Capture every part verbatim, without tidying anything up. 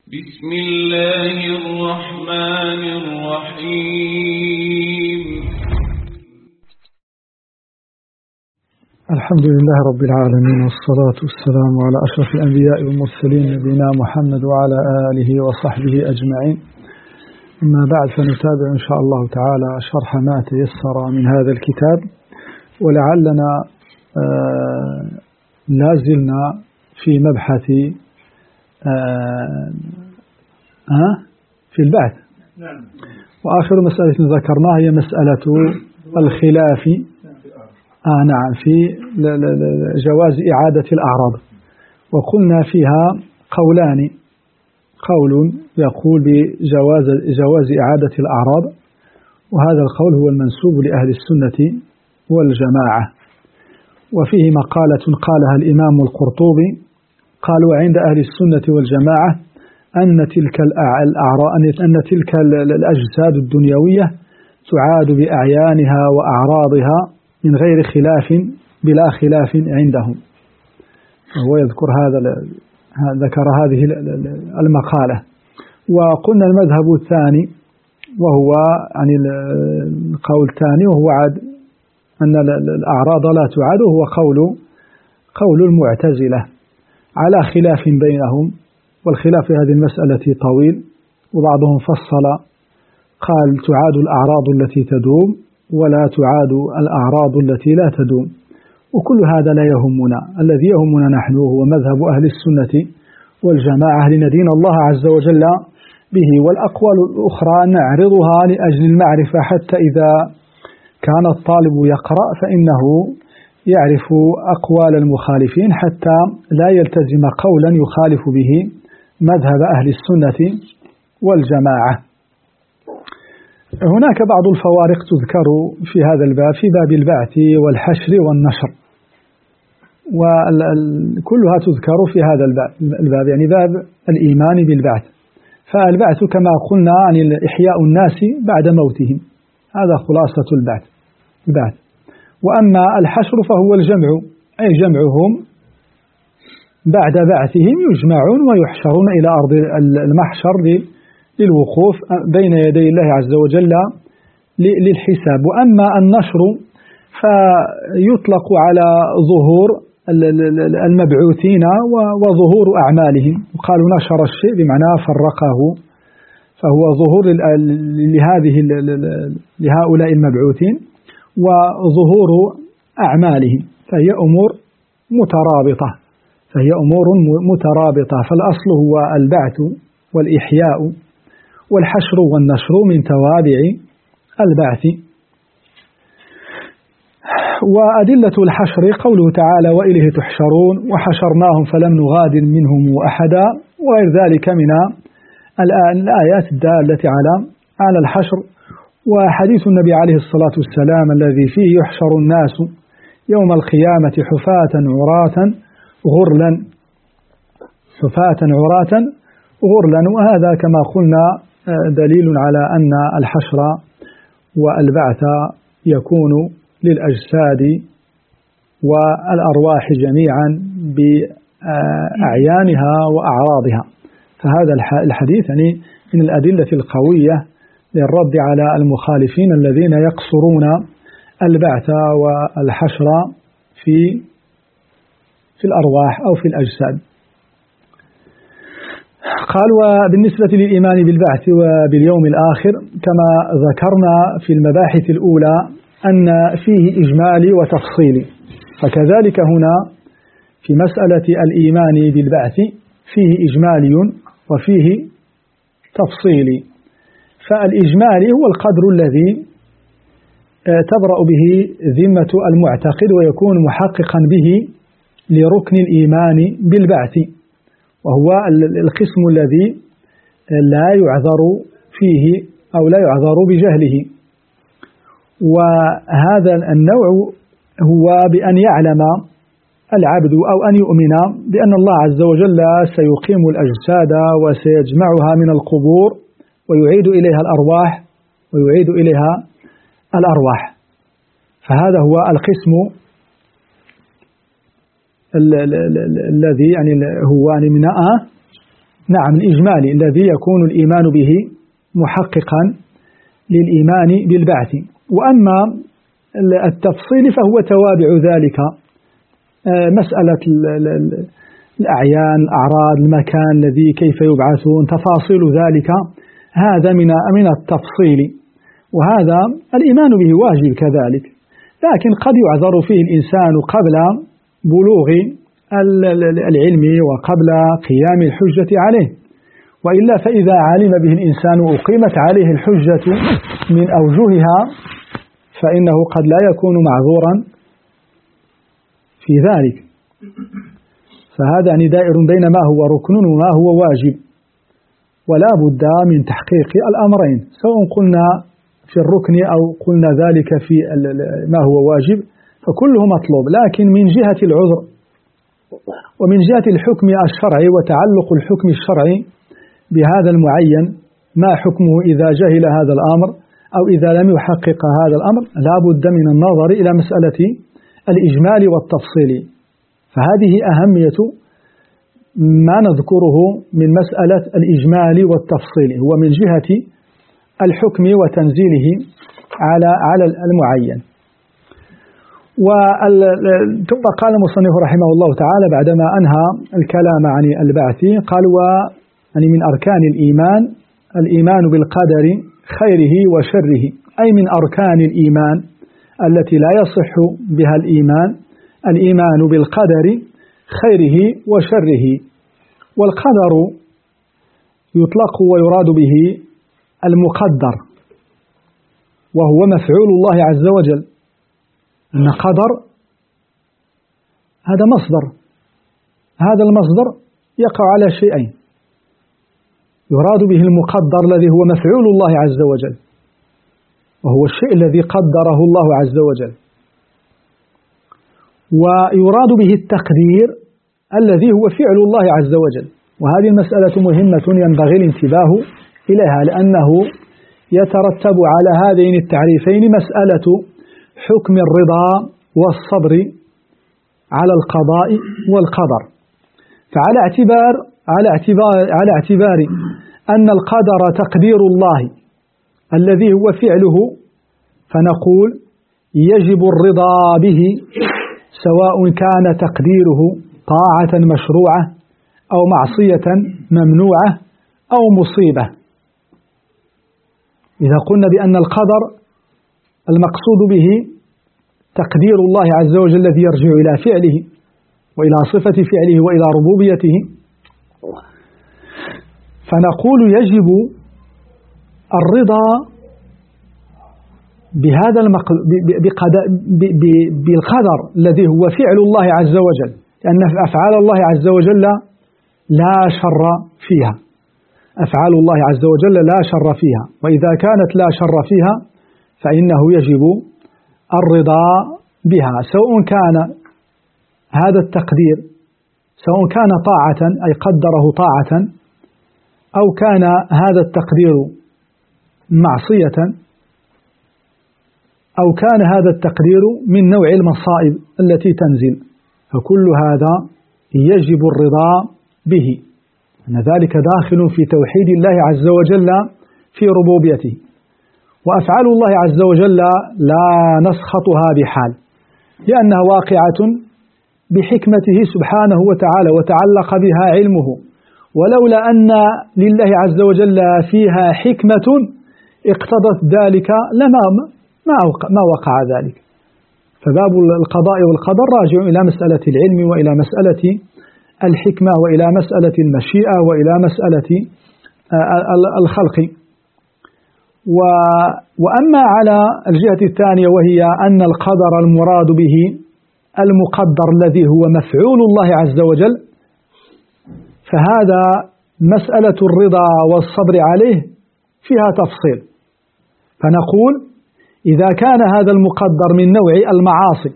بسم الله الرحمن الرحيم. الحمد لله رب العالمين، والصلاة والسلام على أشرف الأنبياء والمرسلين نبينا محمد وعلى آله وصحبه أجمعين. أما بعد، فنتابع إن شاء الله تعالى شرح ما تيسر من هذا الكتاب، ولعلنا آه لازلنا في مبحث آه آه في البعث. وآخر مسألة ذكرناها هي مسألة الخلاف آه نعم في جواز إعادة الأعراض، وقلنا فيها قولان: قول يقول بجواز جواز إعادة الأعراض، وهذا القول هو المنسوب لأهل السنة والجماعة. وفيه مقالة قالها الإمام القرطبي، قال: وعند أهل السنة والجماعة أن تلك الأعراض أن تلك الأجساد الدنيوية تعاد بأعيانها وأعراضها من غير خلاف، بلا خلاف عندهم. هو يذكر هذا ذكر هذه المقالة. وقلنا المذهب الثاني وهو عن القول الثاني، وهو عاد أن الأعراض لا تعاد، وهو قول قول المعتزلة على خلاف بينهم. والخلاف في هذه المسألة طويل، وبعضهم فصل قال: تعاد الأعراض التي تدوم، ولا تعاد الأعراض التي لا تدوم. وكل هذا لا يهمنا، الذي يهمنا نحن هو مذهب أهل السنة والجماعة لندين الله عز وجل به. والأقوال الأخرى نعرضها لأجل المعرفة، حتى إذا كان الطالب يقرأ فإنه يعرف أقوال المخالفين، حتى لا يلتزم قولا يخالف به مذهب أهل السنة والجماعة. هناك بعض الفوارق تذكر في هذا الباب، في باب البعث والحشر والنشر، وكلها تذكر في هذا الباب، يعني باب الإيمان بالبعث. فالبعث كما قلنا عن إحياء الناس بعد موتهم، هذا خلاصة البعث البعث. وأما الحشر فهو الجمع، أي جمعهم بعد بعثهم، يجمعون ويحشرون إلى أرض المحشر للوقوف بين يدي الله عز وجل للحساب. وأما النشر فيطلق على ظهور المبعوثين وظهور أعمالهم، وقالوا نشر الشيء بمعنى فرقه، فهو ظهور لهذه لهؤلاء المبعوثين وظهور أعمالهم، فهي أمور مترابطة فهي أمور مترابطة فالأصل هو البعث والإحياء، والحشر والنشر من توابع البعث. وأدلة الحشر قوله تعالى: وإليه تحشرون، وحشرناهم فلم نغادر منهم أحدا، وغير ذلك من الآيات الدالة على على الحشر. وحديث النبي عليه الصلاة والسلام الذي فيه يحشر الناس يوم القيامة حفاة عراة غرلا حفاة عراة غرلا. وهذا كما قلنا دليل على أن الحشر والبعث يكون للأجساد والأرواح جميعا بأعيانها وأعراضها. فهذا الحديث يعني من الأدلة القوية للرد على المخالفين الذين يقصرون البعث والحشر في في الأرواح أو في الأجساد. قال: وبالنسبة للإيمان بالبعث وباليوم الآخر كما ذكرنا في المباحث الأولى أن فيه إجمالي وتفصيلي، فكذلك هنا في مسألة الإيمان بالبعث فيه إجمالي وفيه تفصيلي. فالإجمالي هو القدر الذي تبرأ به ذمة المعتقد ويكون محققا به لركن الإيمان بالبعث، وهو القسم الذي لا يعذر فيه أو لا يعذر بجهله. وهذا النوع هو بأن يعلم العبد أو أن يؤمن بأن الله عز وجل سيقيم الأجساد وسيجمعها من القبور ويعيد إليها الأرواح ويعيد إليها الأرواح. فهذا هو القسم الذي يعني هو من نعم الإجمالي الذي يكون الإيمان به محققا للإيمان بالبعث. وأما التفصيل فهو توابع ذلك، مسألة الأعيان، الأعراض، المكان الذي كيف يبعثون، تفاصيل ذلك، هذا من من التفصيل، وهذا الإيمان به واجب كذلك، لكن قد يعذر فيه الإنسان قبل بلوغ العلم وقبل قيام الحجة عليه، وإلا فإذا علم به الإنسان وأقيمت عليه الحجة من أوجهها فإنه قد لا يكون معذورا في ذلك. فهذا يعني دائر بين ما هو ركن وما هو واجب، ولا بد من تحقيق الأمرين، سواء قلنا في الركن أو قلنا ذلك في ما هو واجب فكله مطلوب، لكن من جهة العذر ومن جهة الحكم الشرعي وتعلق الحكم الشرعي بهذا المعين، ما حكمه إذا جهل هذا الأمر أو إذا لم يحقق هذا الأمر، لا بد من النظر إلى مسألة الإجمال والتفصيل. فهذه أهمية ما نذكره من مسألة الإجمال والتفصيل، هو من جهة الحكم وتنزيله على على المعين. ثم قال المصنف رحمه الله تعالى بعدما أنهى الكلام عن البعث قال: ويعني من أركان الإيمان الإيمان بالقدر خيره وشره، أي من أركان الإيمان التي لا يصح بها الإيمان الإيمان بالقدر خيره وشره. والقدر يطلق ويراد به المقدر، وهو مفعول الله عز وجل. أن قدر هذا مصدر، هذا المصدر يقع على شيئين، يراد به المقدر الذي هو مفعول الله عز وجل، وهو الشيء الذي قدره الله عز وجل، ويراد به التقدير الذي هو فعل الله عز وجل. وهذه المسألة مهمة ينبغي الانتباه إليها، لأنه يترتب على هذين التعريفين مسألة حكم الرضا والصبر على القضاء والقدر. فعلى اعتبار على اعتبار على اعتبار أن القدر تقدير الله الذي هو فعله، فنقول يجب الرضا به، سواء كان تقديره طاعة مشروعة أو معصية ممنوعة أو مصيبة. إذا قلنا بأن القدر المقصود به تقدير الله عز وجل الذي يرجع إلى فعله وإلى صفة فعله وإلى ربوبيته، فنقول يجب الرضا بهذا المق... بقد... ب... ب... بالقدر الذي هو فعل الله عز وجل، لأن أفعال الله عز وجل لا شر فيها، أفعال الله عز وجل لا شر فيها، وإذا كانت لا شر فيها فإنه يجب الرضا بها، سواء كان هذا التقدير سواء كان طاعة أي قدره طاعة، أو كان هذا التقدير معصية، أو كان هذا التقدير من نوع المصائب التي تنزل، فكل هذا يجب الرضا به، أن ذلك داخل في توحيد الله عز وجل في ربوبيته. وأفعال الله عز وجل لا نسخطها بحال، لأنها واقعة بحكمته سبحانه وتعالى وتعلق بها علمه، ولولا أن لله عز وجل فيها حكمة اقتضت ذلك لما ما وقع ذلك. فباب القضاء والقدر راجع إلى مسألة العلم وإلى مسألة الحكمة وإلى مسألة المشيئة وإلى مسألة الخلق. وأما على الجهة الثانية وهي أن القدر المراد به المقدر الذي هو مفعول الله عز وجل، فهذا مسألة الرضا والصبر عليه فيها تفصيل. فنقول إذا كان هذا المقدر من نوع المعاصي،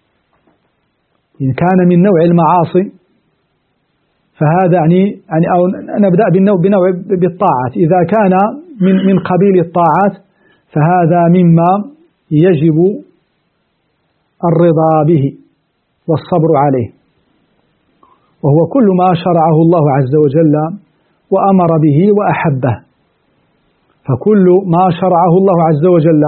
إن كان من نوع المعاصي فهذا يعني, يعني أو نبدأ بالنوع بنوع بالطاعات، إذا كان من من قبيل الطاعات فهذا مما يجب الرضا به والصبر عليه، وهو كل ما شرعه الله عز وجل وأمر به وأحبه. فكل ما شرعه الله عز وجل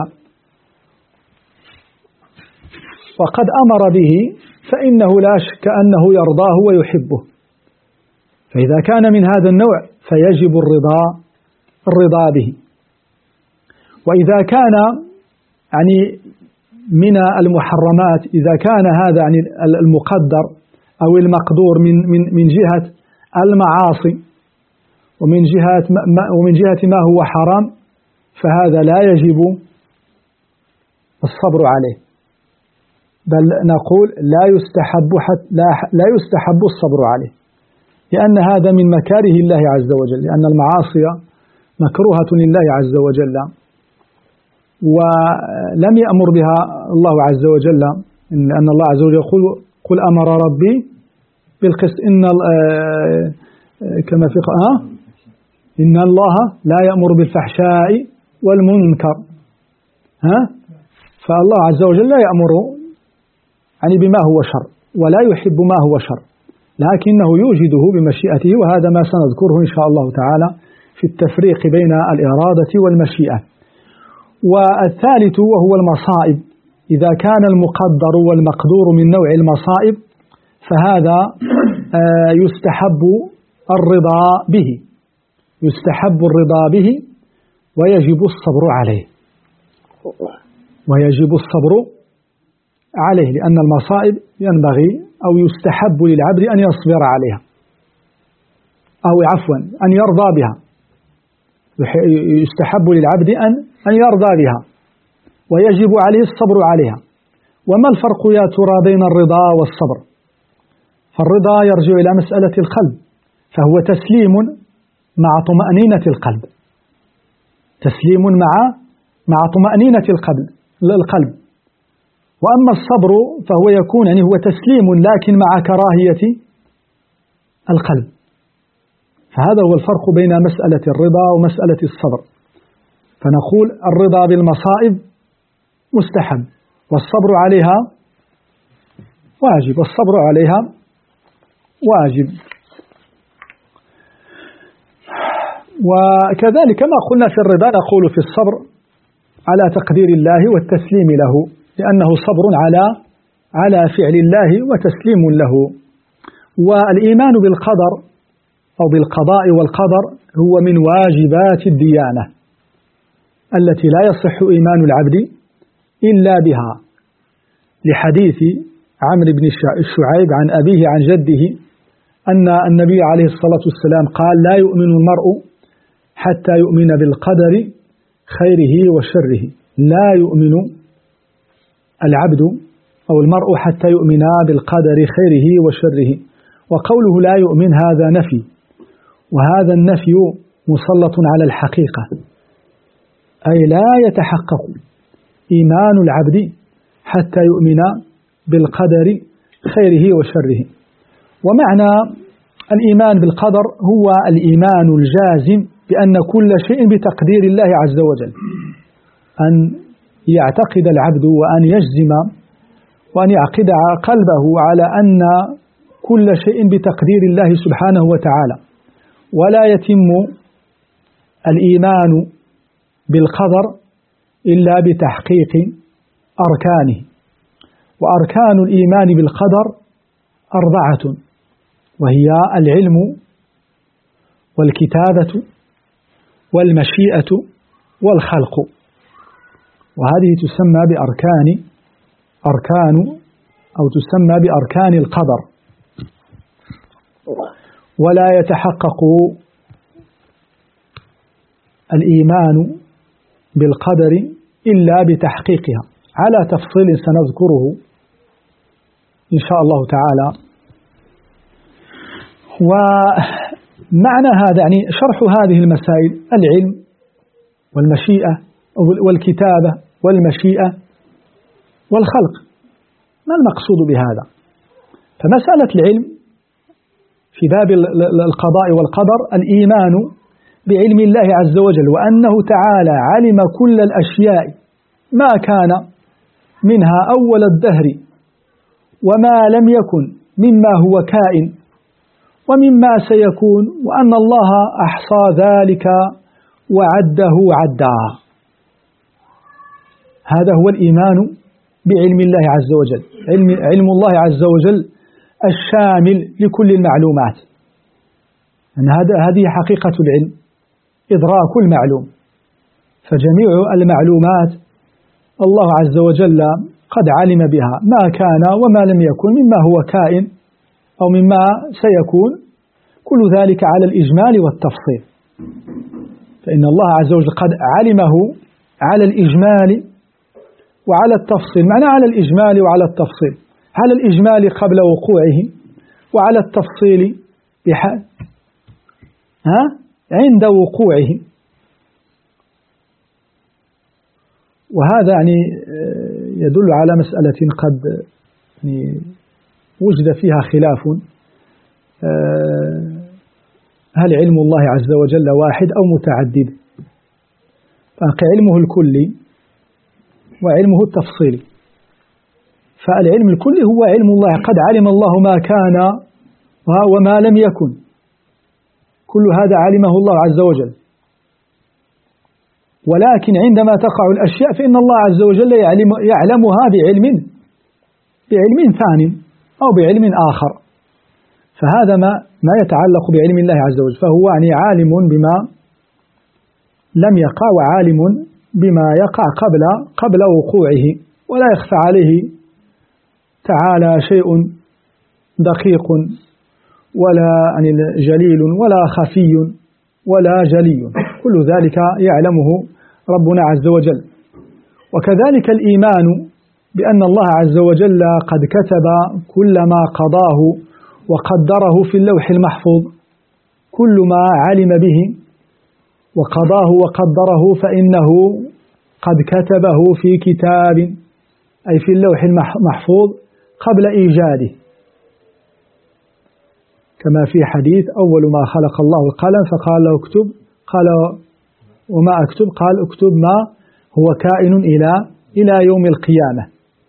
وقد أمر به فإنه لا شك أنه يرضاه ويحبه. فإذا كان من هذا النوع فيجب الرضا الرضا به. وإذا كان يعني من المحرمات، إذا كان هذا يعني المقدر أو المقدور من من من جهة المعاصي ومن جهة ما ومن جهة ما هو حرام، فهذا لا يجب الصبر عليه، بل نقول لا يستحب حتى لا لا يستحب الصبر عليه، لأن هذا من مكاره الله عز وجل، لأن المعاصي مكروهة لله عز وجل، ولم يأمر بها الله عز وجل، لأن الله عز وجل يقول قل أمر ربي بالقسط إن كما في آه إن الله لا يأمر بالفحشاء والمنكر. ها فالله عز وجل لا يأمر يعني بما هو شر ولا يحب ما هو شر، لكنه يوجده بمشيئته، وهذا ما سنذكره إن شاء الله تعالى في التفريق بين الإرادة والمشيئة. والثالث وهو المصائب، إذا كان المقدر والمقدور من نوع المصائب فهذا يستحب الرضا به، يستحب الرضا به ويجب الصبر عليه، ويجب الصبر عليه، لأن المصائب ينبغي أو يستحب للعبد أن يصبر عليها، أو عفوا أن يرضى بها، يستحب للعبد أن أن يرضى بها ويجب عليه الصبر عليها. وما الفرق يا ترى بين الرضا والصبر؟ فالرضا يرجع إلى مسألة القلب، فهو تسليم مع طمأنينة القلب، تسليم مع مع طمأنينة القلب القلب وأما الصبر فهو يكون يعني هو تسليم لكن مع كراهية القلب. فهذا هو الفرق بين مسألة الرضا ومسألة الصبر. فنقول الرضا بالمصائب مستحب، والصبر عليها واجب، والصبر عليها واجب. وكذلك ما قلنا في الرضا نقول في الصبر على تقدير الله والتسليم له، لأنه صبر على على فعل الله وتسليم له. والإيمان بالقدر أو بالقضاء والقدر هو من واجبات الديانة التي لا يصح إيمان العبد إلا بها، لحديث عمرو بن الشعيب عن أبيه عن جده أن النبي عليه الصلاة والسلام قال لا يؤمن المرء حتى يؤمن بالقدر خيره وشره. لا يؤمن العبد أو المرء حتى يؤمن بالقدر خيره وشره. وقوله لا يؤمن هذا نفي، وهذا النفي مسلط على الحقيقة، أي لا يتحقق إيمان العبد حتى يؤمن بالقدر خيره وشره. ومعنى الإيمان بالقدر هو الإيمان الجازم بأن كل شيء بتقدير الله عز وجل، أن يعتقد العبد وأن يجزم وأن يعقد قلبه على أن كل شيء بتقدير الله سبحانه وتعالى، ولا يتم الإيمان بالقدر إلا بتحقيق أركانه. وأركان الإيمان بالقدر أربعة، وهي العلم والكتابة والمشيئة والخلق، وهذه تسمى بأركان أركان أو تسمى بأركان القدر. ولا يتحقق الإيمان بالقدر إلا بتحقيقها على تفصيل سنذكره إن شاء الله تعالى. ومعنى هذا يعني شرح هذه المسائل: العلم والمشيئة والكتابة والمشيئة والخلق. ما المقصود بهذا؟ فمسألة العلم في باب القضاء والقدر الإيمان بعلم الله عز وجل، وأنه تعالى علم كل الأشياء ما كان منها أول الدهر وما لم يكن مما هو كائن، ومما سيكون، وأن الله أحصى ذلك وعده عدا. هذا هو الإيمان بعلم الله عز وجل، علم, علم الله عز وجل الشامل لكل المعلومات. أن هذا هذه حقيقة العلم، إدراك المعلوم. فجميع المعلومات الله عز وجل قد علم بها ما كان وما لم يكن، مما هو كائن أو مما سيكون، كل ذلك على الإجمال والتفصيل. فإن الله عز وجل قد علمه على الإجمال وعلى التفصيل. معنى على الإجمال وعلى التفصيل، على الإجمال قبل وقوعه، وعلى التفصيل بحال ها عند وقوعه. وهذا يعني يدل على مسألة قد يعني وجد فيها خلاف، هل علم الله عز وجل واحد أو متعدد؟ فعلمه الكلي وعلمه التفصيلي. فالعلم الكلي هو علم الله، قد علم الله ما كان وما لم يكن، كل هذا علمه الله عز وجل. ولكن عندما تقع الأشياء فإن الله عز وجل يعلم يعلمها بعلم بعلم ثاني أو بعلم آخر. فهذا ما ما يتعلق بعلم الله عز وجل، فهو يعني عالم بما لم يقع وعالم بما يقع قبل قبل وقوعه، ولا يخفى عليه تعالى شيء دقيق ولا يعني جليل ولا خفي ولا جلي، كل ذلك يعلمه ربنا عز وجل. وكذلك الإيمان بأن الله عز وجل قد كتب كل ما قضاه وقدره في اللوح المحفوظ، كل ما علم به وقضاه وقدره فإنه قد كتبه في كتاب، أي في اللوح المحفوظ قبل إيجاده. كما في حديث أول ما خلق الله القلم فقال له اكتب، قال وما أكتب؟ قال اكتب ما هو كائن إلى إلى يوم القيامة.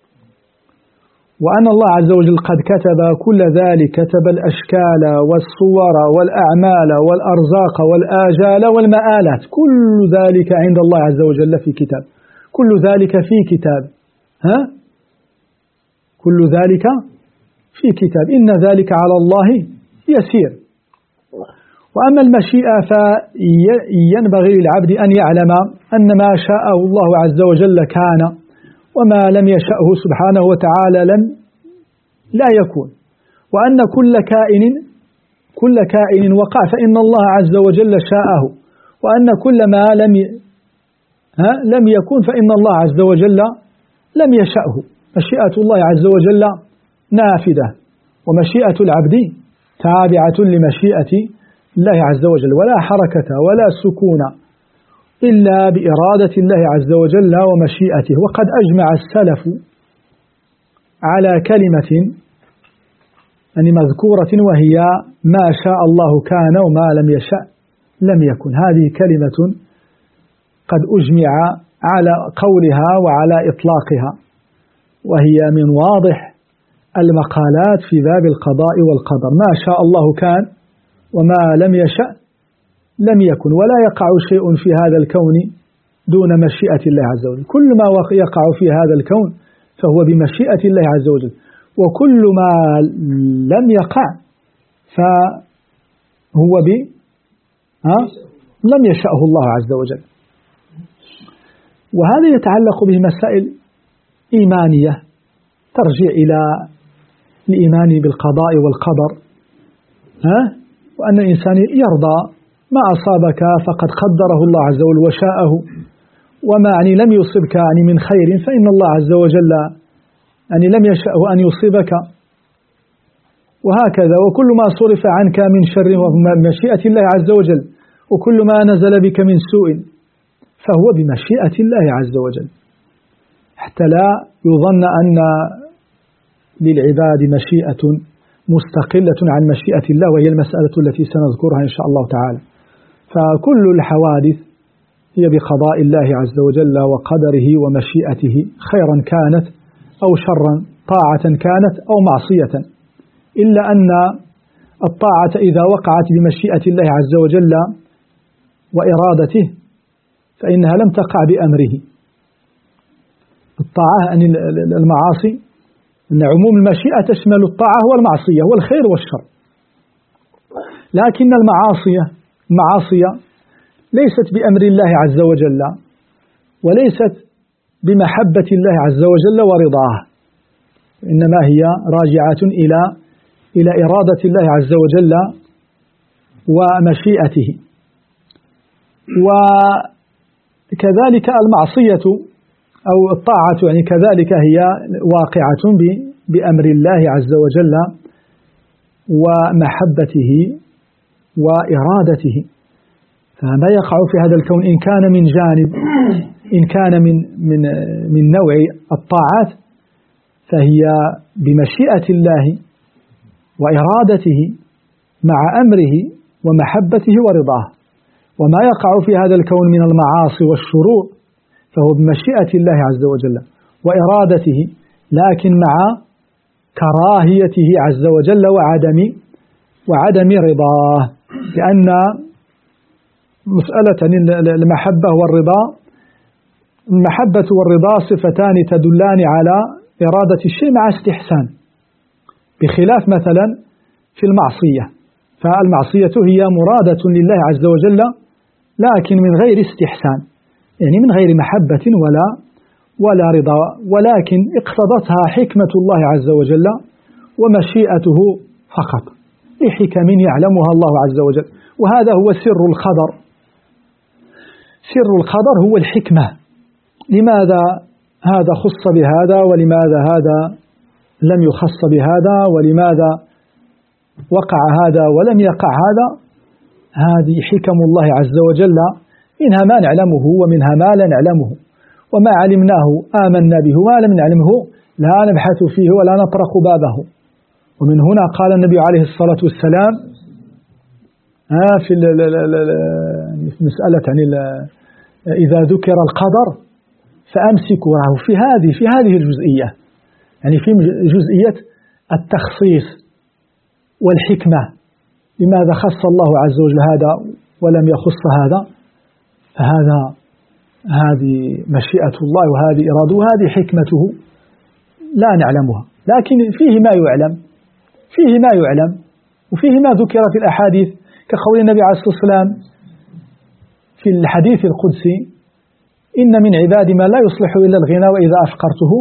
وأن الله عز وجل قد كتب كل ذلك، كتب الأشكال والصور والأعمال والأرزاق والآجال والمآلات، كل ذلك عند الله عز وجل في كتاب، كل ذلك في كتاب، ها كل ذلك في كتاب، إن ذلك على الله يسير. وأما المشيئة فينبغي للعبد أن يعلم أن ما شاءه الله عز وجل كان، وما لم يشأه سبحانه وتعالى لم لا يكون. وأن كل كائن كل كائن وقع فإن الله عز وجل شاءه، وأن كل ما لم ها لم يكن فإن الله عز وجل لم يشأه. مشيئة الله عز وجل نافذة، ومشيئة العبد تابعة لمشيئة الله عز وجل، ولا حركة ولا سكون إلا بإرادة الله عز وجل ومشيئته. وقد أجمع السلف على كلمة يعني مذكورة، وهي ما شاء الله كان وما لم يشأ لم يكن. هذه كلمة قد أجمع على قولها وعلى إطلاقها، وهي من واضح المقالات في باب القضاء والقدر. ما شاء الله كان وما لم يشأ لم يكن، ولا يقع شيء في هذا الكون دون مشيئة الله عز وجل. كل ما يقع في هذا الكون فهو بمشيئة الله عز وجل، وكل ما لم يقع فهو ب ها لم يشأه الله عز وجل. وهذا يتعلق به مسائل إيمانية ترجع إلى الإيمان بالقضاء والقدر، ها وأن الإنسان يرضى ما أصابك فقد قدره الله عز وجل وشاءه، وما يعني لم يصبك يعني من خير فإن الله عز وجل يعني لم يشأه أن يصيبك، وهكذا. وكل ما صرف عنك من شر ومشيئة الله عز وجل، وكل ما نزل بك من سوء فهو بمشيئة الله عز وجل، حتى لا يظن أن للعباد مشيئة مستقلة عن مشيئة الله، وهي المسألة التي سنذكرها إن شاء الله تعالى. فكل الحوادث هي بقضاء الله عز وجل وقدره ومشيئته، خيرا كانت أو شرا، طاعة كانت أو معصية، إلا أن الطاعة إذا وقعت بمشيئة الله عز وجل وإرادته فإنها لم تقع بأمره. الطاعة أن المعاصي أن عموم المشيئة تشمل الطاعة والمعصية والخير والشر، لكن المعاصية المعاصية ليست بأمر الله عز وجل وليست بمحبة الله عز وجل ورضاه، إنما هي راجعة إلى إلى إرادة الله عز وجل ومشيئته. وكذلك المعصية أو الطاعة يعني كذلك هي واقعة بأمر الله عز وجل ومحبته وإرادته. فما يقع في هذا الكون إن كان من جانب إن كان من من من نوع الطاعات فهي بمشيئة الله وإرادته مع أمره ومحبته ورضاه، وما يقع في هذا الكون من المعاصي والشرور فهو بمشيئة الله عز وجل وإرادته، لكن مع كراهيته عز وجل وعدم وعدم رضاه. لأن مسألة المحبة والرضا، المحبة والرضا صفتان تدلان على إرادة الشيء مع استحسان، بخلاف مثلا في المعصية، فالمعصية هي مرادة لله عز وجل لكن من غير استحسان، يعني من غير محبة ولا ولا رضا، ولكن اقتضتها حكمة الله عز وجل ومشيئته فقط لحكم يعلمها الله عز وجل. وهذا هو سر القدر. سر القدر هو الحكمة، لماذا هذا خص بهذا ولماذا هذا لم يخص بهذا، ولماذا وقع هذا ولم يقع هذا. هذه حكم الله عز وجل، منها ما نعلمه ومنها ما لا نعلمه، وما علمناه آمنا به وما لم نعلمه لا نبحث فيه ولا نطرق بابه. ومن هنا قال النبي عليه الصلاة والسلام في مسألة يعني إذا ذكر القدر فأمسكوا في هذه في هذه الجزئية، يعني في جزئية التخصيص والحكمة، لماذا خص الله عز وجل هذا ولم يخص هذا؟ فهذا هذه مشيئة الله وهذه إرادته وهذه حكمته لا نعلمها، لكن فيه ما يعلم فيه ما يعلم وفيه ما ذكر في الأحاديث، كقول النبي عليه الصلاة والسلام في الحديث القدسي: إن من عبادي ما لا يصلح إلا الغنى وإذا أفقرته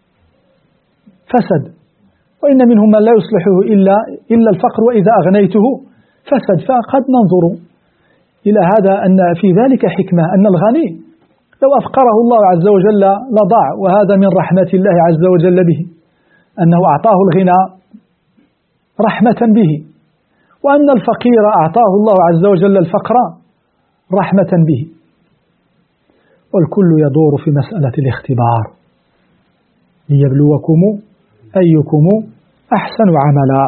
فسد، وإن منهم من لا يصلحه إلا إلا الفقر وإذا أغنيته فسد. فقد ننظر إلى هذا أن في ذلك حكمة، أن الغني لو أفقره الله عز وجل لضاع، وهذا من رحمة الله عز وجل به، أنه أعطاه الغنى رحمة به، وأن الفقير أعطاه الله عز وجل الفقر رحمة به. والكل يدور في مسألة الاختبار ليبلوكم أيكم أحسن عملا.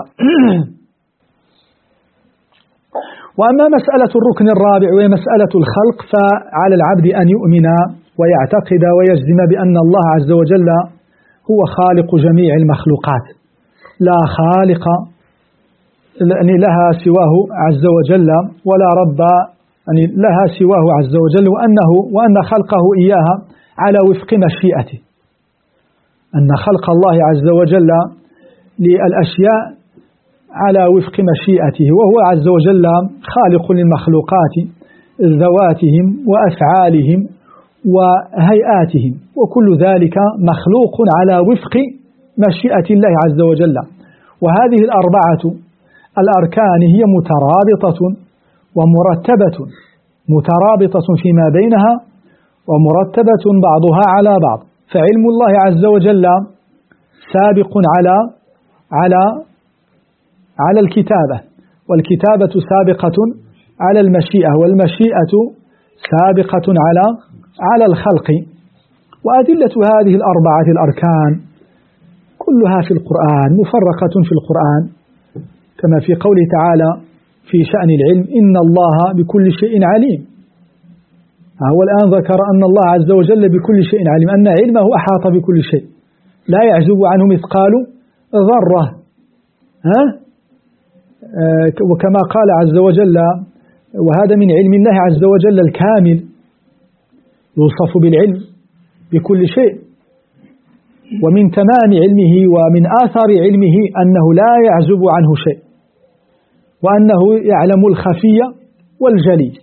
وأما مسألة الركن الرابع وهي مسألة الخلق، فعلى العبد أن يؤمن ويعتقد ويجزم بأن الله عز وجل هو خالق جميع المخلوقات، لا خالق لها سواه عز وجل ولا رب يعني لها سواه عز وجل، وأنه وأن خلقه إياها على وفق مشيئته، أن خلق الله عز وجل للأشياء على وفق مشيئته، وهو عز وجل خالق للمخلوقات ذواتهم وأفعالهم وهيئاتهم، وكل ذلك مخلوق على وفق مشيئة الله عز وجل. وهذه الأربعة الأركان هي مترابطة ومرتبة، مترابطة فيما بينها ومرتبة بعضها على بعض. فعلم الله عز وجل سابق على على على الكتابة، والكتابة سابقة على المشيئة، والمشيئة سابقة على على الخلق. وأدلة هذه الأربعة الأركان كلها في القرآن، مفرقة في القرآن، كما في قوله تعالى في شأن العلم: إن الله بكل شيء عليم. هو الآن ذكر أن الله عز وجل بكل شيء عليم، أن علمه أحاط بكل شيء، لا يعزب عنه مثقال ذرة ها وكما قال عز وجل وهذا من علم الله عز وجل الكامل، يوصف بالعلم بكل شيء، ومن تمام علمه ومن آثار علمه أنه لا يعزب عنه شيء، وأنه يعلم الخفي والجلي،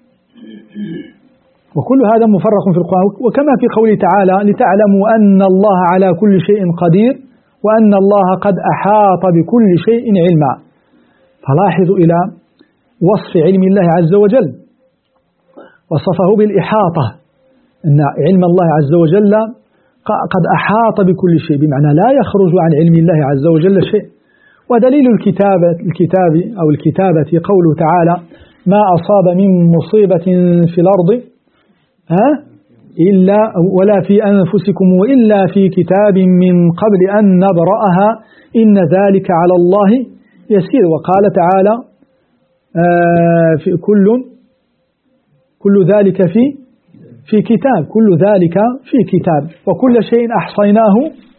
وكل هذا مفرق في القرآن. وكما في قوله تعالى لتعلموا أن الله على كل شيء قدير وأن الله قد أحاط بكل شيء علما. فلاحظوا إلى وصف علم الله عز وجل، وصفه بالإحاطة، أن علم الله عز وجل قد أحاط بكل شيء، بمعنى لا يخرج عن علم الله عز وجل شيء. ودليل الكتابة الكتاب أو الكتابة قوله تعالى ما أصاب من مصيبة في الأرض ها إلا ولا في أنفسكم وإلا في كتاب من قبل أن نبرأها إن ذلك على الله يسير. وقال تعالى آه في كل كل ذلك في في كتاب، كل ذلك في كتاب، وكل شيء أحصيناه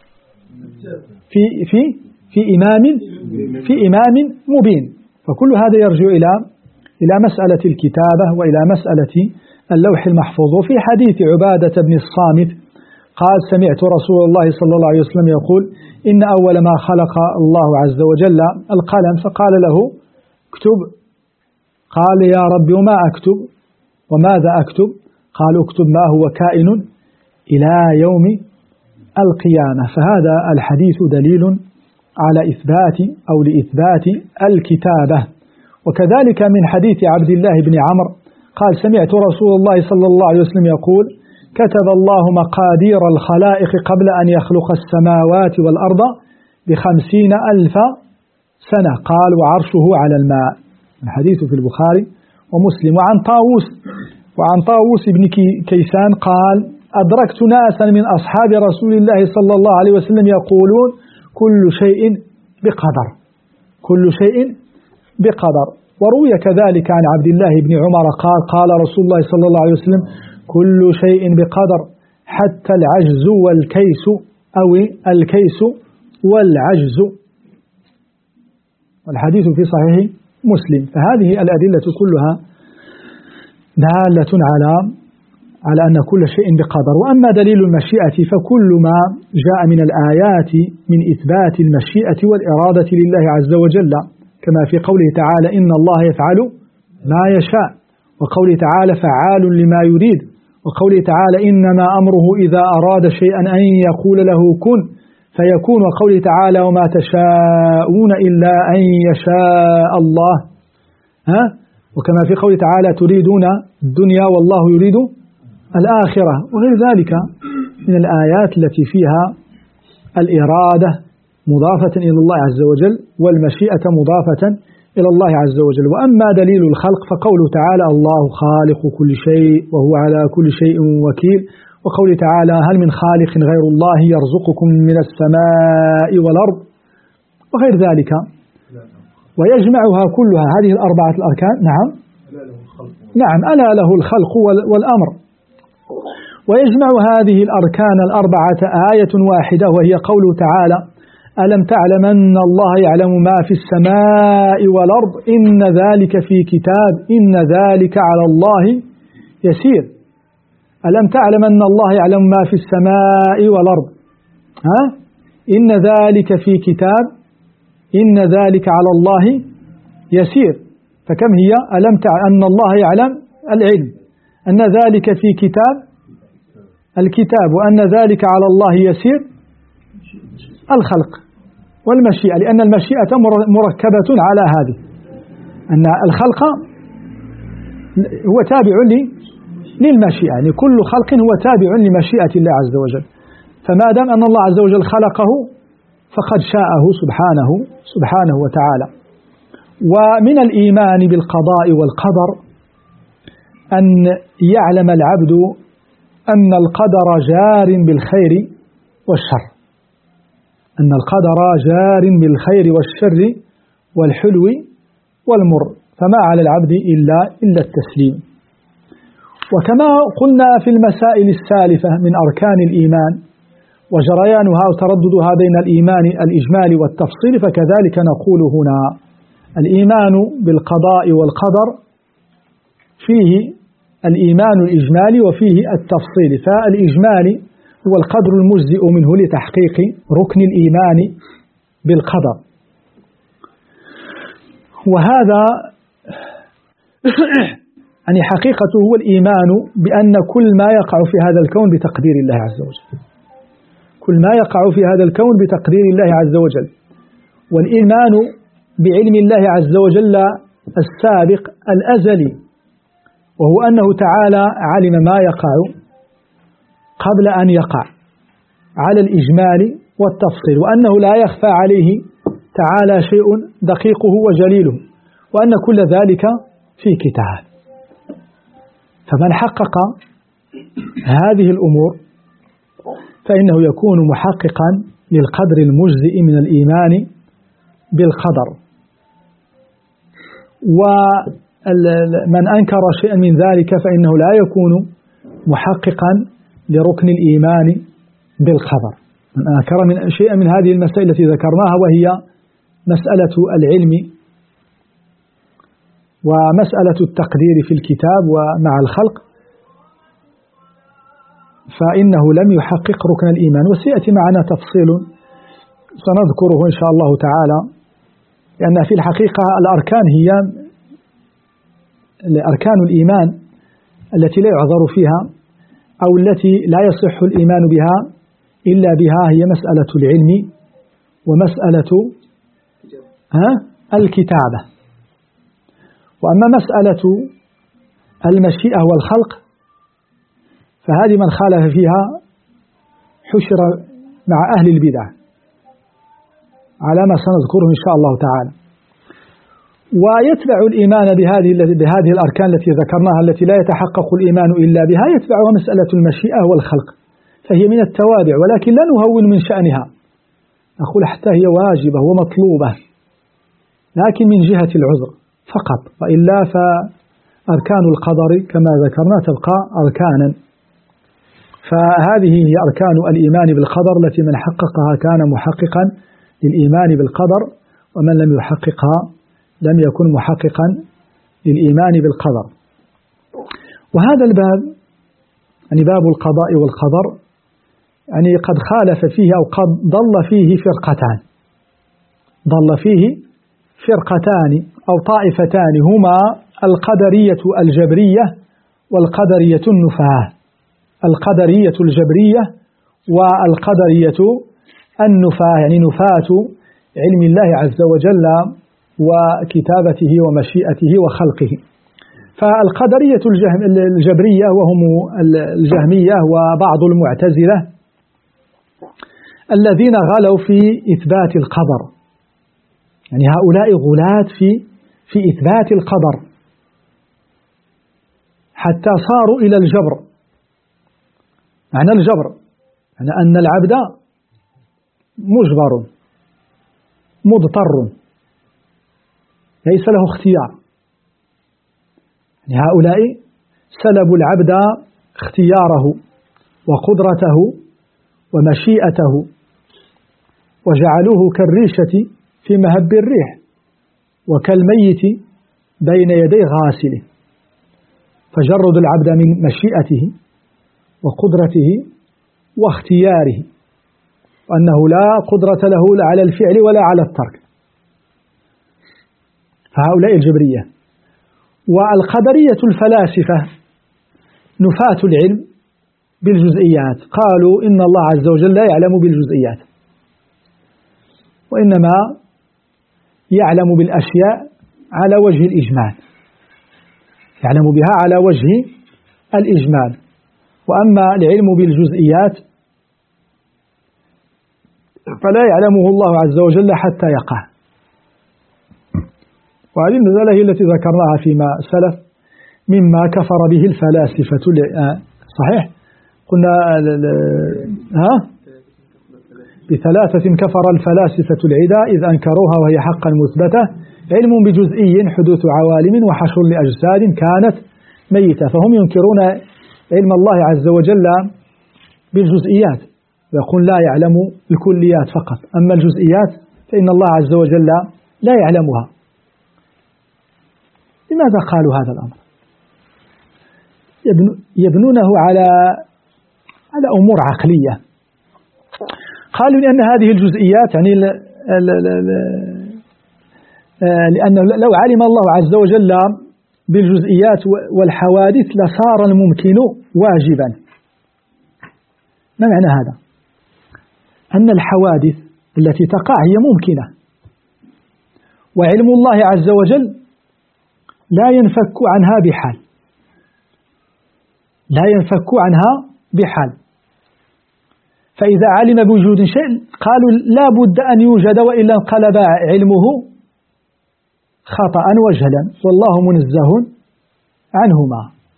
في في في إمام في إمام مبين. فكل هذا يرجع إلى إلى مسألة الكتابة وإلى مسألة اللوح المحفوظ. وفي حديث عبادة بن الصامت قال سمعت رسول الله صلى الله عليه وسلم يقول إن أول ما خلق الله عز وجل القلم، فقال له اكتب، قال يا رب وما أكتب وماذا أكتب؟ قال اكتب ما هو كائن إلى يوم القيامة. فهذا الحديث دليل على إثبات أو لإثبات الكتابة. وكذلك من حديث عبد الله بن عمرو قال سمعت رسول الله صلى الله عليه وسلم يقول كتب الله مقادير الخلائق قبل أن يخلق السماوات والأرض بخمسين ألف سنة، قال وعرشه على الماء. الحديث في البخاري ومسلم. وعن طاووس وعن طاووس بن كيسان قال أدركت ناسا من أصحاب رسول الله صلى الله عليه وسلم يقولون كل شيء بقدر، كل شيء بقدر. وروي كذلك عن عبد الله بن عمر قال قال رسول الله صلى الله عليه وسلم كل شيء بقدر حتى العجز والكيس أو الكيس والعجز. والحديث في صحيح مسلم. فهذه الأدلة كلها دالة على على أن كل شيء بقدر. وأما دليل المشيئة فكل ما جاء من الآيات من إثبات المشيئة والإرادة لله عز وجل، كما في قوله تعالى إن الله يفعل ما يشاء، وقوله تعالى فعال لما يريد، وقوله تعالى إنما أمره إذا أراد شيئا أن يقول له كن فيكون، وقوله تعالى وما تشاءون إلا أن يشاء الله. ها؟ وكما في قوله تعالى تريدون الدنيا والله يريد الآخرة، وغير ذلك من الآيات التي فيها الإرادة مضافة إلى الله عز وجل والمشيئة مضافة إلى الله عز وجل. وأما دليل الخلق فقوله تعالى الله خالق كل شيء وهو على كل شيء وكيل، وقوله تعالى هل من خالق غير الله يرزقكم من السماء والأرض وغير ذلك. ويجمعها كلها هذه الأربعة الأركان. نعم نعم ألا له الخلق والأمر. ويجمع هذه الأركان الأربعة آية واحدة وهي قوله تعالى ألم تعلم أن الله يعلم ما في السماء والأرض إن ذلك في كتاب إن ذلك على الله يسير. ألم تعلم أن الله يعلم ما في السماء والأرض ها إن ذلك في كتاب إن ذلك على الله يسير. فكم هي؟ ألم تعلم أن الله يعلم العلم، أن ذلك في كتاب الكتاب، وأن ذلك على الله يسير الخلق والمشيئة، لأن المشيئة مركبة على هذه، أن الخلق هو تابع للمشيئة، يعني كل خلق هو تابع لمشيئة الله عز وجل. فما دام أن الله عز وجل خلقه فقد شاءه سبحانه سبحانه وتعالى. ومن الإيمان بالقضاء والقدر أن يعلم العبد أن القدر جار بالخير والشر، أن القدر جار بالخير والشر والحلو والمر، فما على العبد إلا إلا التسليم. وكما قلنا في المسائل السالفة من أركان الإيمان وجريانها وترددها بين الإيمان الإجمال والتفصيل، فكذلك نقول هنا الإيمان بالقضاء والقدر فيه الإيمان الإجمالي وفيه التفصيلي، فالإجمالي هو القدر المجزئ منه لتحقيق ركن الإيمان بالقدر، وهذا يعني حقيقته هو الإيمان بأن كل ما يقع في هذا الكون بتقدير الله عز وجل، كل ما يقع في هذا الكون بتقدير الله عز وجل، والإيمان بعلم الله عز وجل السابق الأزلي، وهو أنه تعالى علم ما يقع قبل أن يقع على الإجمال والتفصيل، وأنه لا يخفى عليه تعالى شيء دقيقه وجليله، وأن كل ذلك في كتاب. فمن حقق هذه الأمور فإنه يكون محققا للقدر المجزئ من الإيمان بالقدر. ومن أنكر شيئا من ذلك فإنه لا يكون محققا لركن الإيمان بالقدر. من أنكر من شيئا من هذه المسائل التي ذكرناها، وهي مسألة العلم ومسألة التقدير في الكتاب ومع الخلق، فإنه لم يحقق ركن الإيمان. وسيأتي معنا تفصيل سنذكره إن شاء الله تعالى، لأن في الحقيقة الأركان هي أركان الإيمان التي لا يعذر فيها أو التي لا يصح الإيمان بها إلا بها، هي مسألة العلم ومسألة ها الكتابة. وأما مسألة المشيئة والخلق فهذه من خالف فيها حشر مع أهل البدع على ما سنذكره إن شاء الله تعالى. ويتبع الإيمان بهذه بهذه الأركان التي ذكرناها التي لا يتحقق الإيمان إلا بها، يتبعها مسألة المشيئة والخلق، فهي من التوابع، ولكن لا نهون من شأنها، نقول حتى هي واجبة ومطلوبة، لكن من جهة العذر فقط، وإلا فأركان القدر كما ذكرنا تبقى أركانا. فهذه هي أركان الإيمان بالقدر التي من حققها كان محققا للإيمان بالقدر، ومن لم يحققها لم يكن محققا للإيمان بالقدر. وهذا الباب يعني باب القضاء والقدر يعني قد خالف فيه أو قد ضل فيه فرقتان، ضل فيه فرقتان أو طائفتان، هما القدرية الجبرية والقدرية النفاة، القدرية الجبرية والقدرية النفاة، يعني نفاة علم الله عز وجل وكتابته ومشيئته وخلقه. فالقدرية الجبرية وهم الجهمية وبعض المعتزلة الذين غلوا في إثبات القدر، يعني هؤلاء غلاة في في إثبات القدر حتى صاروا إلى الجبر. معنى الجبر يعني أن العبد مجبر مضطر ليس له اختيار، يعني هؤلاء سلبوا العبد اختياره وقدرته ومشيئته وجعلوه كالريشة في مهب الريح وكالميت بين يدي غاسله، فجردوا العبد من مشيئته وقدرته واختياره، وأنه لا قدرة له لا على الفعل ولا على الترك. فهؤلاء الجبرية. والقدرية الفلاسفة نفاة العلم بالجزئيات، قالوا إن الله عز وجل لا يعلم بالجزئيات، وإنما يعلم بالأشياء على وجه الإجمال، يعلم بها على وجه الإجمال، وأما العلم بالجزئيات فلا يعلمه الله عز وجل حتى يقع. وهذه المسألة هي التي ذكرناها فيما سلف مما كفر به الفلاسفة. صحيح قلنا ها بثلاثة كفر الفلاسفة العدا إذ أنكروها وهي حقا مثبتة: علم بجزئي حدوث عوالم وحشر لأجساد كانت ميتة. فهم ينكرون علم الله عز وجل بالجزئيات، ويقول لا يعلم الكليات فقط، أما الجزئيات فإن الله عز وجل لا يعلمها. لماذا قالوا هذا الأمر؟ يبنونه على على أمور عقلية. قالوا لأن هذه الجزئيات يعني ل ل ل ل لأنه لو علم الله عز وجل بالجزئيات والحوادث لصار الممكن واجبا. ما معنى هذا؟ أن الحوادث التي تقع هي ممكنة، وعلم الله عز وجل لا ينفك عنها بحال، لا ينفك عنها بحال. فإذا علم بوجود شيء قالوا لا بد أن يوجد، وإلا انقلب علمه خطأ وجهلا، والله منزه عنهما.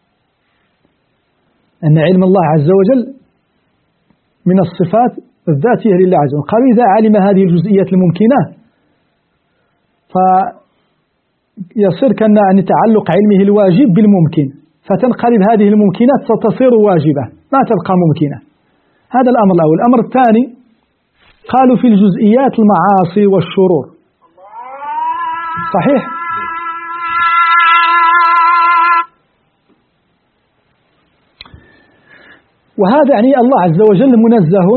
أن علم الله عز وجل من الصفات الذاتية لله عز وجل. قالوا إذا علم هذه الجزئيات الممكنة فيصير كأن تعلق علمه الواجب بالممكن، فتنقلب هذه الممكنات ستصير واجبة ما تبقى ممكنة. هذا الأمر الأول. الأمر الثاني قالوا في الجزئيات المعاصي والشرور. صحيح؟ وهذا يعني الله عز وجل منزه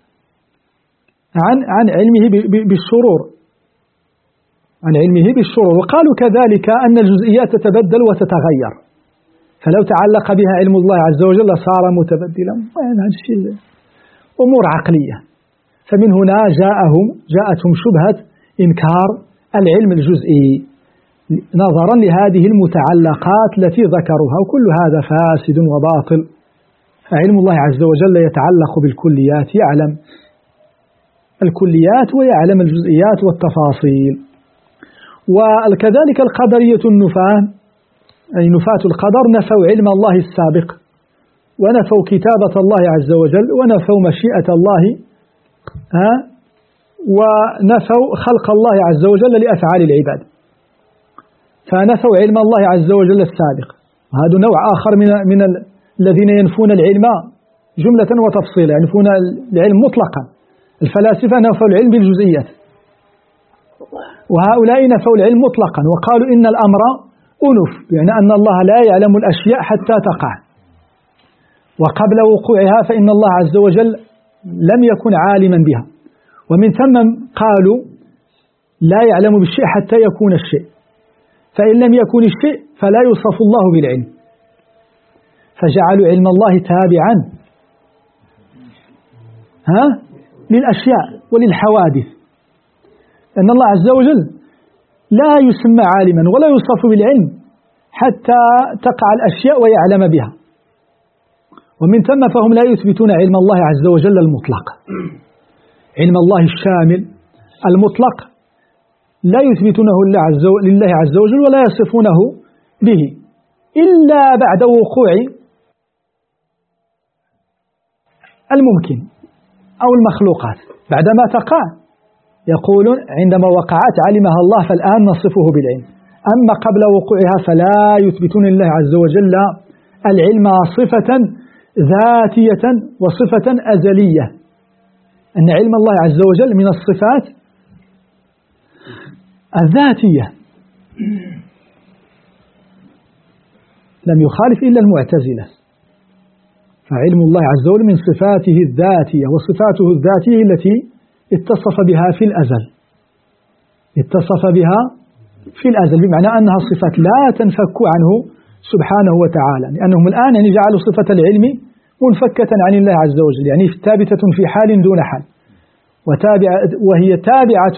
عن عن علمه بالشرور، عن علمه بالشرور. وقالوا كذلك أن الجزئيات تتبدل وتتغير، فلو تعلق بها علم الله عز وجل صار متبدلا. هذا الشيء أمور عقلية. فمن هنا جاءهم جاءتهم شبهة إنكار العلم الجزئي نظرا لهذه المتعلقات التي ذكروها، وكل هذا فاسد وباطل. فعلم الله عز وجل يتعلق بالكليات، يعلم الكليات ويعلم الجزئيات والتفاصيل. وكذلك القدرية النفاة، أي نفاة القدر، نفوا علم الله السابق، ونفوا كتابة الله عز وجل، ونفوا مشيئة الله، ها ونفوا خلق الله عز وجل لأفعال العباد. فنفوا علم الله عز وجل السابق. هذا نوع آخر من من الذين ينفون العلم جملة وتفصيلا، ينفون العلم مطلقا. الفلاسفة نفوا العلم بالجزئيات، وهؤلاء نفوا العلم مطلقا وقالوا إن الأمر أنف، يعني أن الله لا يعلم الأشياء حتى تقع، وقبل وقوعها فإن الله عز وجل لم يكن عالما بها. ومن ثم قالوا لا يعلم بالشيء حتى يكون الشيء، فإن لم يكن الشيء فلا يوصف الله بالعلم، فجعلوا علم الله تابعا ها للأشياء وللحوادث. أن الله عز وجل لا يسمى عالما ولا يوصف بالعلم حتى تقع الأشياء ويعلم بها. ومن ثم فهم لا يثبتون علم الله عز وجل المطلق، علم الله الشامل المطلق لا يثبتونه لله عز وجل ولا يصفونه به إلا بعد وقوع الممكن أو المخلوقات. بعدما تقع يقولون عندما وقعت علمها الله فالآن نصفه بالعلم، أما قبل وقوعها فلا يثبتون لله عز وجل العلم صفة ذاتية وصفة أزلية. أن علم الله عز وجل من الصفات الذاتية، لم يخالف إلا المعتزلة. فعلم الله عز وجل من صفاته الذاتية، وصفاته الذاتية التي اتصف بها في الأزل، اتصف بها في الأزل، بمعنى أنها صفات لا تنفك عنه سبحانه وتعالى، لأنهم الآن يعني جعلوا صفة العلم منفكة عن الله عز وجل، يعني ثابتة في حال دون حال، وتابعة وهي تابعة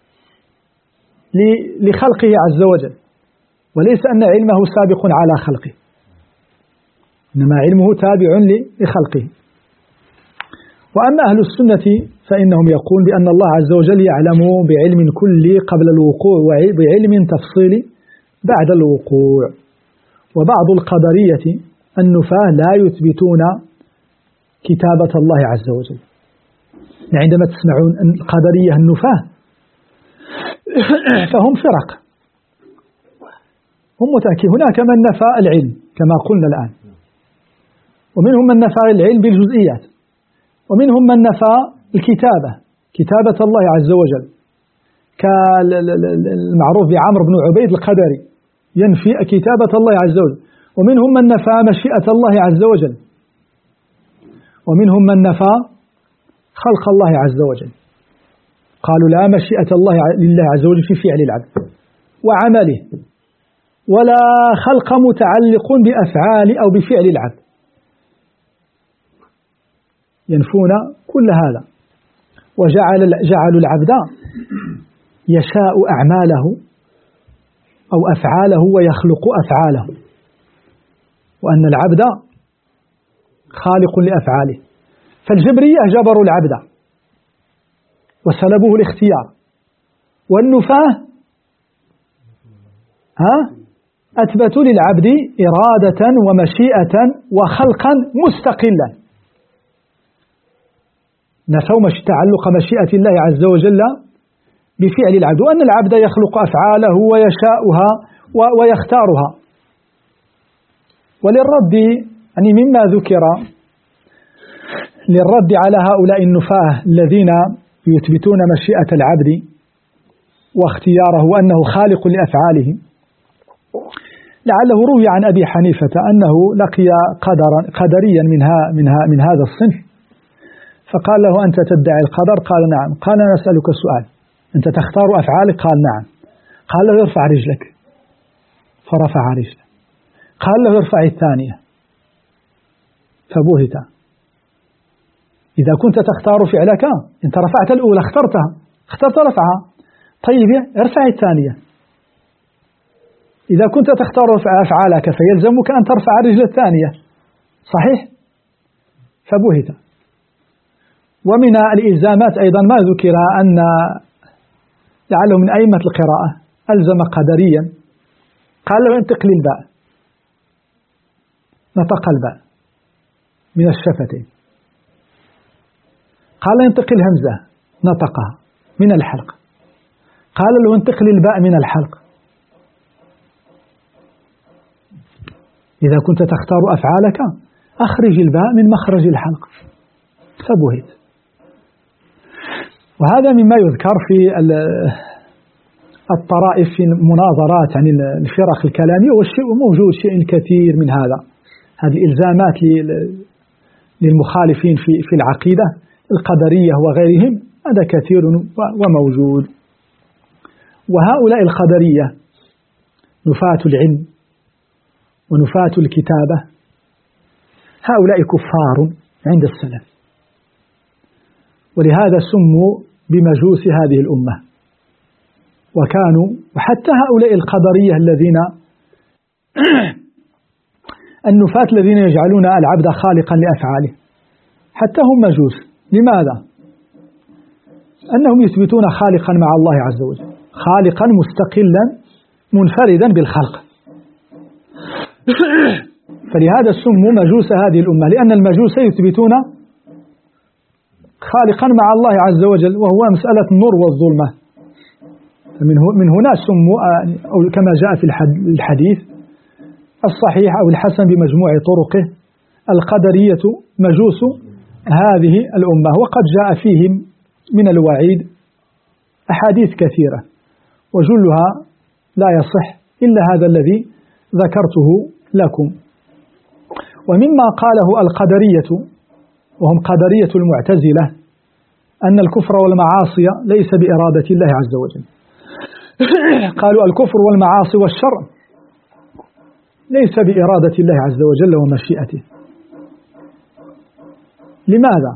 لخلقه عز وجل، وليس أن علمه سابق على خلقه، إنما علمه تابع لخلقه. وأما أهل السنة فإنهم يقول بأن الله عز وجل يعلم بعلم كلي قبل الوقوع وبعلم تفصيلي بعد الوقوع. وبعض القدرية النفاة لا يثبتون كتابة الله عز وجل. عندما تسمعون القدرية النفاة فهم فرق، هم متأكد. هناك من نفى العلم كما قلنا الآن، ومنهم من نفى العلم بالجزئيات، ومنهم من نفى الكتابة، كتابة الله عز وجل، كالمعروف بعمرو بن عبيد القدري، ينفي كتابة الله عز وجل، ومنهم من نفى مشيئة الله عز وجل، ومنهم من نفى خلق الله عز وجل. قالوا لا مشيئة الله لله عز وجل في فعل العبد وعمله، ولا خلق متعلق بأفعال أو بفعل العبد، ينفون كل هذا. وجعل جعلوا العبد يشاء أعماله أو أفعاله ويخلق أفعاله، وأن العبد خالق لأفعاله. فالجبرية جبروا العبد وسلبوه الاختيار، والنفاه ها أثبتوا للعبد إرادة ومشيئة وخلقا مستقلا، نفوا تعلق مشيئة الله عز وجل بفعل العبد، وأن العبد يخلق أفعاله ويشاؤها ويختارها. وللرد يعني مما ذكر للرد على هؤلاء النفاه الذين يثبتون مشيئة العبد واختياره وأنه خالق لأفعاله، لعله روي عن أبي حنيفة أنه لقي قدرا قدريا منها منها من هذا الصنف، فقال له أنت تدعي القدر؟ قال نعم. قال أنا أسألك سؤال، أنت تختار أفعالك؟ قال نعم. قال له ارفع رجلك، فرفع رجله. قال له ارفع الثانية، فبهت. إذا كنت تختار فعلك أنت رفعت الأولى، اخترتها، اخترت رفعها، طيب ارفع الثانية. إذا كنت تختار أفعالك فيلزمك أن ترفع الرجل الثانية، صحيح؟ فبهت. ومن الإلزامات أيضا ما ذكر أن لعله من أئمة القراءة ألزم قدريا، قال له انتق للباء، نطق الباء من الشفتين. قال انتق الهمزة، نطقها من الحلق. قال له انتق للباء من الحلق. إذا كنت تختار أفعالك أخرج الباء من مخرج الحلق، فبهت. وهذا مما يذكر في الطرائف في المناظرات عن الفرق الكلامية، وموجود شيء كثير من هذا، هذه الإلزامات للمخالفين في في العقيدة القدرية وغيرهم، هذا كثير وموجود. وهؤلاء القدرية نفاة العلم ونفاة الكتابة، هؤلاء كفار عند السلف، ولهذا سموا بمجوس هذه الأمة. وكانوا وحتى هؤلاء القدرية الذين النفاة الذين يجعلون العبد خالقا لأفعاله حتى هم مجوس. لماذا؟ أنهم يثبتون خالقا مع الله عز وجل، خالقا مستقلا منفردا بالخلق. فلهذا سموا مجوس هذه الأمة، لأن المجوس يثبتون خالقا مع الله عز وجل، وهو مسألة النور والظلمة. من هنا سموا، أو كما جاء في الحديث الصحيح أو الحسن بمجموع طرقه، القدرية مجوس هذه الأمة. وقد جاء فيهم من الوعيد أحاديث كثيرة، وجلها لا يصح إلا هذا الذي ذكرته لكم. ومما قاله القدرية وهم قدرية المعتزلة أن الكفر والمعاصي ليس بإرادة الله عز وجل. قالوا الكفر والمعاصي والشر ليس بإرادة الله عز وجل ومشيئته. لماذا؟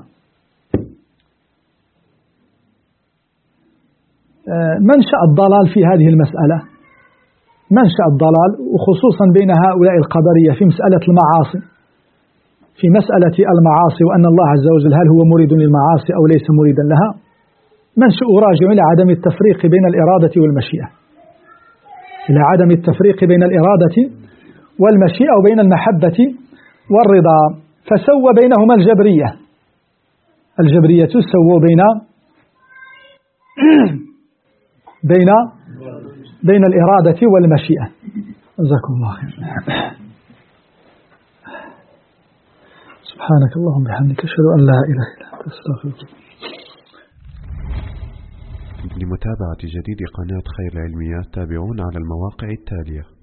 منشأ الضلال في هذه المسألة، منشأ الضلال وخصوصا بين هؤلاء القدرية في مسألة المعاصي، في مسألة المعاصي وأن الله عز وجل هل هو مريد للمعاصي أو ليس مريدا لها، منشأ راجع إلى عدم التفريق بين الإرادة والمشيئة، إلى عدم التفريق بين الإرادة والمشيئة وبين المحبة والرضا. فسوى بينهما الجبرية، الجبرية سووا بين بين بين الإرادة والمشيئة. جزاكم الله خير. سبحانك اللهم وبحمدك أشهد أن لا إله إلا أنت أستغفرك. لمتابعة جديد قناة خير العلميات تابعونا على المواقع التالية.